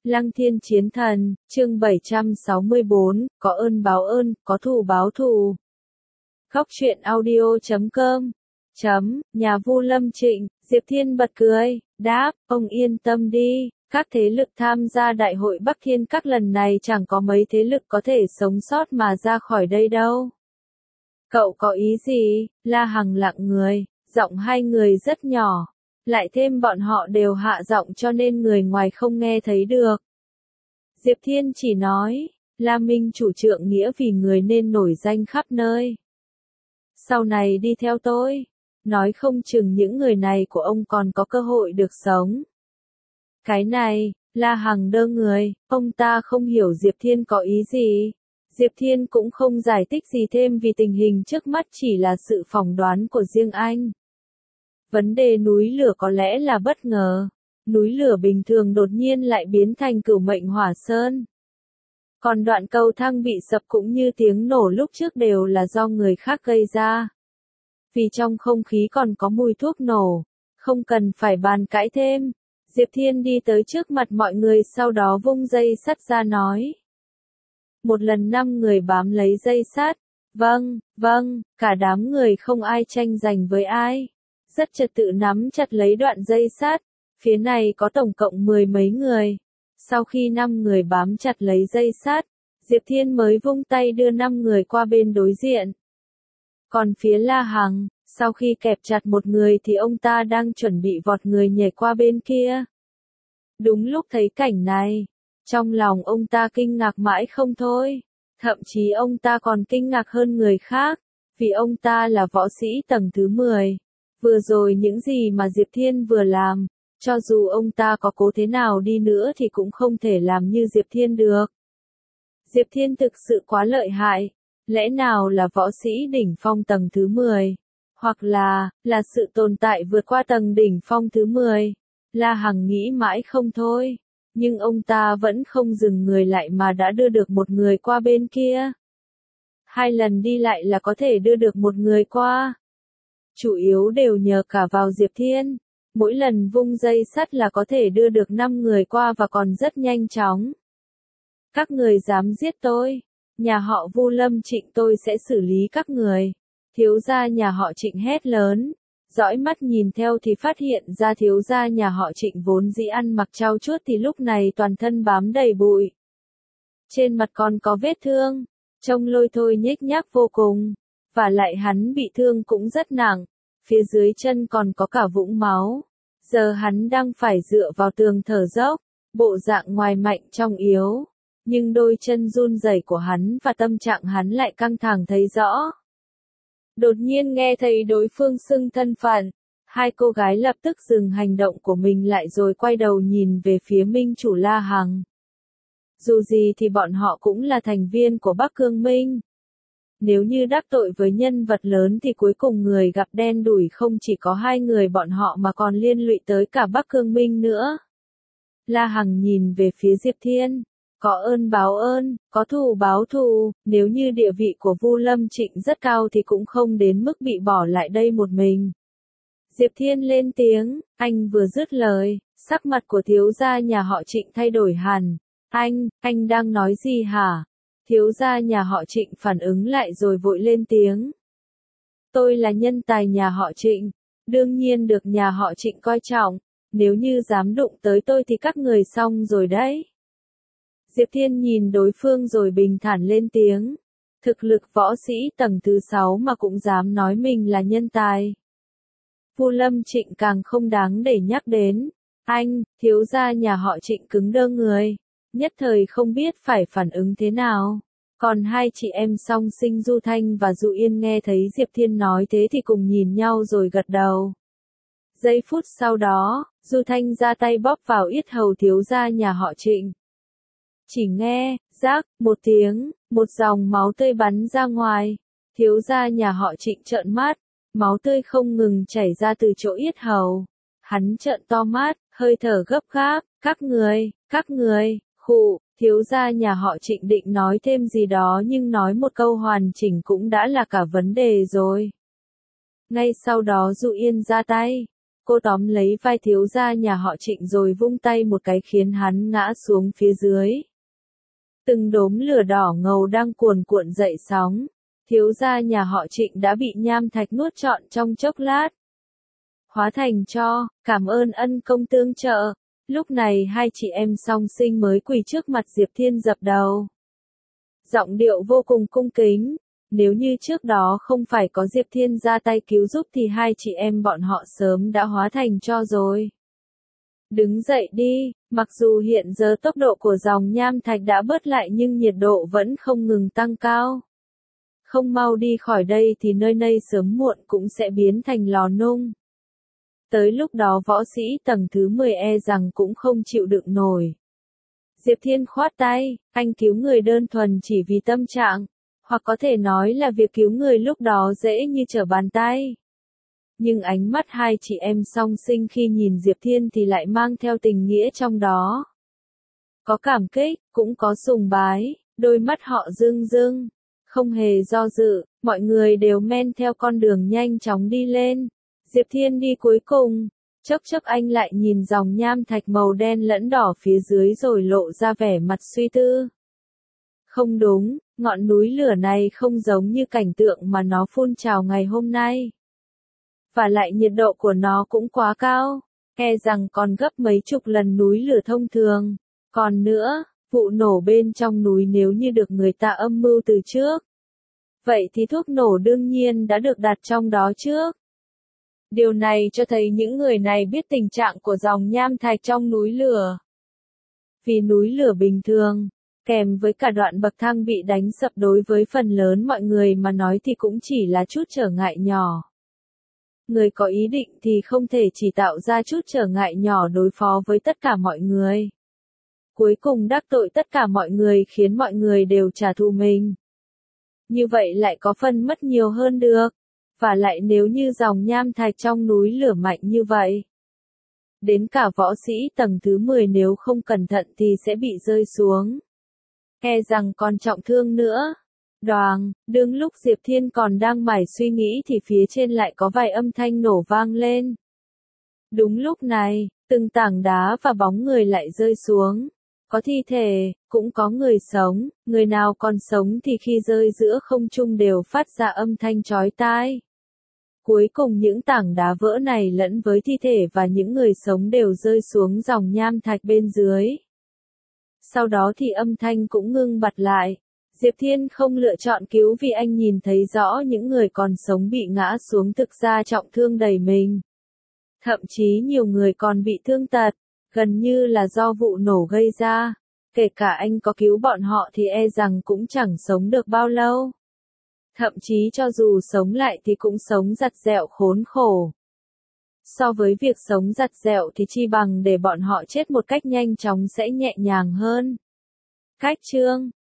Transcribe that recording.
Lăng Thiên Chiến Thần, chương 764, có ơn báo ơn, có thù báo thù. Góc truyện audio.com Nhà Vu Lâm Trịnh, Diệp Thiên bật cười, đáp, ông yên tâm đi, các thế lực tham gia đại hội Bắc Thiên các lần này chẳng có mấy thế lực có thể sống sót mà ra khỏi đây đâu. Cậu có ý gì? La Hằng lặng người, giọng hai người rất nhỏ. Lại thêm bọn họ đều hạ giọng cho nên người ngoài không nghe thấy được. Diệp Thiên chỉ nói, La Minh chủ trượng nghĩa vì người nên nổi danh khắp nơi. Sau này đi theo tôi, nói không chừng những người này của ông còn có cơ hội được sống. Cái này, La Hằng đơ người, ông ta không hiểu Diệp Thiên có ý gì. Diệp Thiên cũng không giải thích gì thêm vì tình hình trước mắt chỉ là sự phỏng đoán của riêng anh. Vấn đề núi lửa có lẽ là bất ngờ. Núi lửa bình thường đột nhiên lại biến thành cửu mệnh hỏa sơn. Còn đoạn cầu thang bị sập cũng như tiếng nổ lúc trước đều là do người khác gây ra. Vì trong không khí còn có mùi thuốc nổ, không cần phải bàn cãi thêm. Diệp Thiên đi tới trước mặt mọi người sau đó vung dây sắt ra nói. Một lần 5 người bám lấy dây sắt. Vâng, cả đám người không ai tranh giành với ai. Rất trật tự nắm chặt lấy đoạn dây sắt. Phía này có tổng cộng 10 mấy người. Sau khi 5 người bám chặt lấy dây sắt, Diệp Thiên mới vung tay đưa 5 người qua bên đối diện. Còn phía La Hằng, sau khi kẹp chặt một người thì ông ta đang chuẩn bị vọt người nhảy qua bên kia. Đúng lúc thấy cảnh này, trong lòng ông ta kinh ngạc mãi không thôi. Thậm chí ông ta còn kinh ngạc hơn người khác, vì ông ta là võ sĩ tầng thứ 10. Vừa rồi những gì mà Diệp Thiên vừa làm, cho dù ông ta có cố thế nào đi nữa thì cũng không thể làm như Diệp Thiên được. Diệp Thiên thực sự quá lợi hại, lẽ nào là võ sĩ đỉnh phong tầng thứ 10, hoặc là sự tồn tại vượt qua tầng đỉnh phong thứ 10. La Hằng nghĩ mãi không thôi, nhưng ông ta vẫn không dừng người lại mà đã đưa được một người qua bên kia. 2 lần đi lại là có thể đưa được một người qua. Chủ yếu đều nhờ cả vào Diệp Thiên. Mỗi lần vung dây sắt là có thể đưa được 5 người qua và còn rất nhanh chóng. Các người dám giết tôi, nhà họ Vu Lâm Trịnh tôi sẽ xử lý các người. Thiếu gia nhà họ Trịnh hét lớn, dõi mắt nhìn theo thì phát hiện ra thiếu gia nhà họ Trịnh vốn dĩ ăn mặc trau chuốt thì lúc này toàn thân bám đầy bụi. Trên mặt còn có vết thương, trông lôi thôi nhếch nhác vô cùng, và lại hắn bị thương cũng rất nặng. Phía dưới chân còn có cả vũng máu. Giờ hắn đang phải dựa vào tường thở dốc, bộ dạng ngoài mạnh trong yếu. Nhưng đôi chân run rẩy của hắn và tâm trạng hắn lại căng thẳng thấy rõ. Đột nhiên nghe thấy đối phương xưng thân phận, hai cô gái lập tức dừng hành động của mình lại rồi quay đầu nhìn về phía Minh chủ La Hằng. Dù gì thì bọn họ cũng là thành viên của Bắc Cương Minh. Nếu như đắc tội với nhân vật lớn thì cuối cùng người gặp đen đủi không chỉ có 2 người bọn họ mà còn liên lụy tới cả Bắc Cương Minh nữa. La Hằng nhìn về phía Diệp Thiên, có ơn báo ơn, có thù báo thù, nếu như địa vị của Vu Lâm Trịnh rất cao thì cũng không đến mức bị bỏ lại đây một mình. Diệp Thiên lên tiếng, anh vừa dứt lời, sắc mặt của thiếu gia nhà họ Trịnh thay đổi hẳn. Anh đang nói gì hả? Thiếu gia nhà họ Trịnh phản ứng lại rồi vội lên tiếng. Tôi là nhân tài nhà họ Trịnh, đương nhiên được nhà họ Trịnh coi trọng, nếu như dám đụng tới tôi thì các người xong rồi đấy. Diệp Thiên nhìn đối phương rồi bình thản lên tiếng. Thực lực võ sĩ tầng thứ 6 mà cũng dám nói mình là nhân tài. Vu Lâm Trịnh càng không đáng để nhắc đến. Thiếu gia nhà họ Trịnh cứng đơ người. Nhất thời không biết phải phản ứng thế nào. Còn 2 chị em song sinh Du Thanh và Du Yên nghe thấy Diệp Thiên nói thế thì cùng nhìn nhau rồi gật đầu. Giây phút sau đó, Du Thanh ra tay bóp vào yết hầu thiếu gia nhà họ Trịnh. Chỉ nghe, rác, một tiếng, một dòng máu tươi bắn ra ngoài. Thiếu gia nhà họ Trịnh trợn mắt, máu tươi không ngừng chảy ra từ chỗ yết hầu. Hắn trợn to mắt, hơi thở gấp gáp, các người. Khụ, thiếu gia nhà họ Trịnh định nói thêm gì đó nhưng nói một câu hoàn chỉnh cũng đã là cả vấn đề rồi. Ngay sau đó Du Yên ra tay. cô tóm lấy vai thiếu gia nhà họ Trịnh rồi vung tay một cái khiến hắn ngã xuống phía dưới. Từng đốm lửa đỏ ngầu đang cuồn cuộn dậy sóng. Thiếu gia nhà họ Trịnh đã bị nham thạch nuốt trọn trong chốc lát. Hóa thành tro, cảm ơn ân công tương trợ. Lúc này hai chị em song sinh mới quỳ trước mặt Diệp Thiên dập đầu. Giọng điệu vô cùng cung kính. Nếu như trước đó không phải có Diệp Thiên ra tay cứu giúp thì hai chị em bọn họ sớm đã hóa thành tro rồi. Đứng dậy đi, mặc dù hiện giờ tốc độ của dòng nham thạch đã bớt lại nhưng nhiệt độ vẫn không ngừng tăng cao. Không mau đi khỏi đây thì nơi đây sớm muộn cũng sẽ biến thành lò nung. Tới lúc đó võ sĩ tầng thứ 10 e rằng cũng không chịu đựng nổi. Diệp Thiên khoát tay, anh cứu người đơn thuần chỉ vì tâm trạng, hoặc có thể nói là việc cứu người lúc đó dễ như trở bàn tay. Nhưng ánh mắt hai chị em song sinh khi nhìn Diệp Thiên thì lại mang theo tình nghĩa trong đó. Có cảm kích, cũng có sùng bái, đôi mắt họ rưng rưng, không hề do dự, mọi người đều men theo con đường nhanh chóng đi lên. Diệp Thiên đi cuối cùng, chốc chốc anh lại nhìn dòng nham thạch màu đen lẫn đỏ phía dưới rồi lộ ra vẻ mặt suy tư. Không đúng, ngọn núi lửa này không giống như cảnh tượng mà nó phun trào ngày hôm nay. Và lại nhiệt độ của nó cũng quá cao, e rằng còn gấp mấy chục lần núi lửa thông thường. Còn nữa, vụ nổ bên trong núi nếu như được người ta âm mưu từ trước, vậy thì thuốc nổ đương nhiên đã được đặt trong đó trước. Điều này cho thấy những người này biết tình trạng của dòng nham thạch trong núi lửa. Vì núi lửa bình thường, kèm với cả đoạn bậc thang bị đánh sập đối với phần lớn mọi người mà nói thì cũng chỉ là chút trở ngại nhỏ. Người có ý định thì không thể chỉ tạo ra chút trở ngại nhỏ đối phó với tất cả mọi người. Cuối cùng đắc tội tất cả mọi người khiến mọi người đều trả thù mình. Như vậy lại có phần mất nhiều hơn được. Và lại nếu như dòng nham thạch trong núi lửa mạnh như vậy, đến cả võ sĩ tầng thứ 10 nếu không cẩn thận thì sẽ bị rơi xuống. E rằng còn trọng thương nữa. Đoàng, đương lúc Diệp Thiên còn đang mải suy nghĩ thì phía trên lại có vài âm thanh nổ vang lên. Đúng lúc này, từng tảng đá và bóng người lại rơi xuống. Có thi thể, cũng có người sống, người nào còn sống thì khi rơi giữa không trung đều phát ra âm thanh chói tai. Cuối cùng những tảng đá vỡ này lẫn với thi thể và những người sống đều rơi xuống dòng nham thạch bên dưới. Sau đó thì âm thanh cũng ngưng bặt lại. Diệp Thiên không lựa chọn cứu vì anh nhìn thấy rõ những người còn sống bị ngã xuống thực ra trọng thương đầy mình. Thậm chí nhiều người còn bị thương tật, gần như là do vụ nổ gây ra. Kể cả anh có cứu bọn họ thì e rằng cũng chẳng sống được bao lâu. Thậm chí cho dù sống lại thì cũng sống giặt dẹo khốn khổ. So với việc sống giặt dẹo thì chi bằng để bọn họ chết một cách nhanh chóng sẽ nhẹ nhàng hơn. Cách chương